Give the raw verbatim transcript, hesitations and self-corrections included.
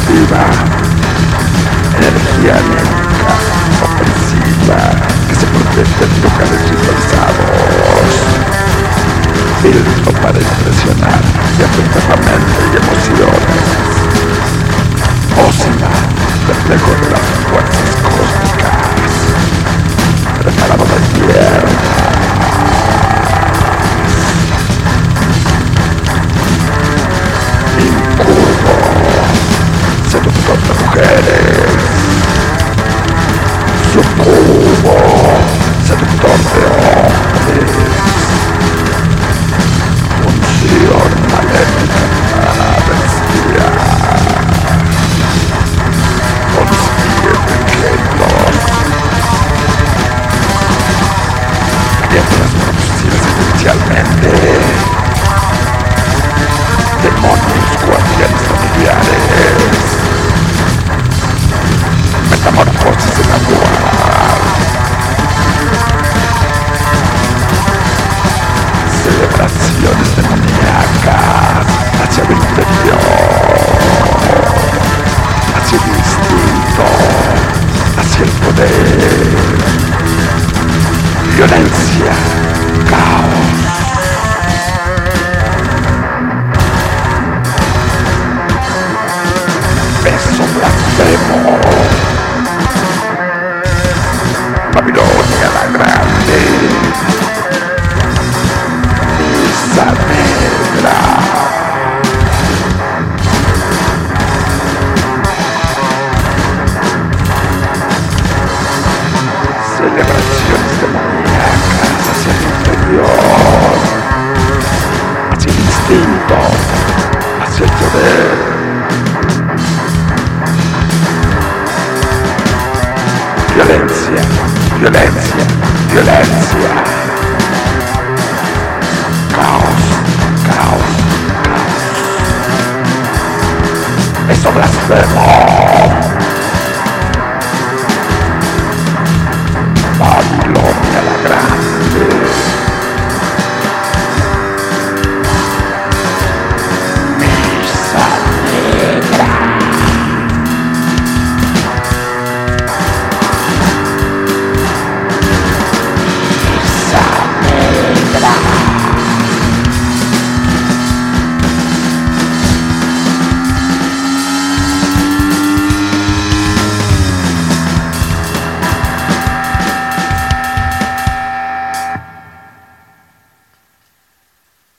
destructiva, energía anémica, ofensiva, que se protege de locales ritualizados, filtro para impresionar y afectar la mente y emociones, pócima, reflejo de las fuerzas cósmicas, preparado de tierra. Seductor de mujeres, sucubo, seductor de hombres, función maléfica bestia, consigue pequeños, criaturas producidas especialmente, demonios guardianes familiares, metamorfosis en la dual, celebraciones demoníacas hacia el interior, hacia el instinto, hacia el poder, violencia, caos. Beso blasfemo, Babilonia la Grande, misa negra, celebraciones demoníacas hacia el interior, hacia el instinto, hacia el poder. Violencia, violencia, violencia. Caos, caos, caos. Eso blasfemo.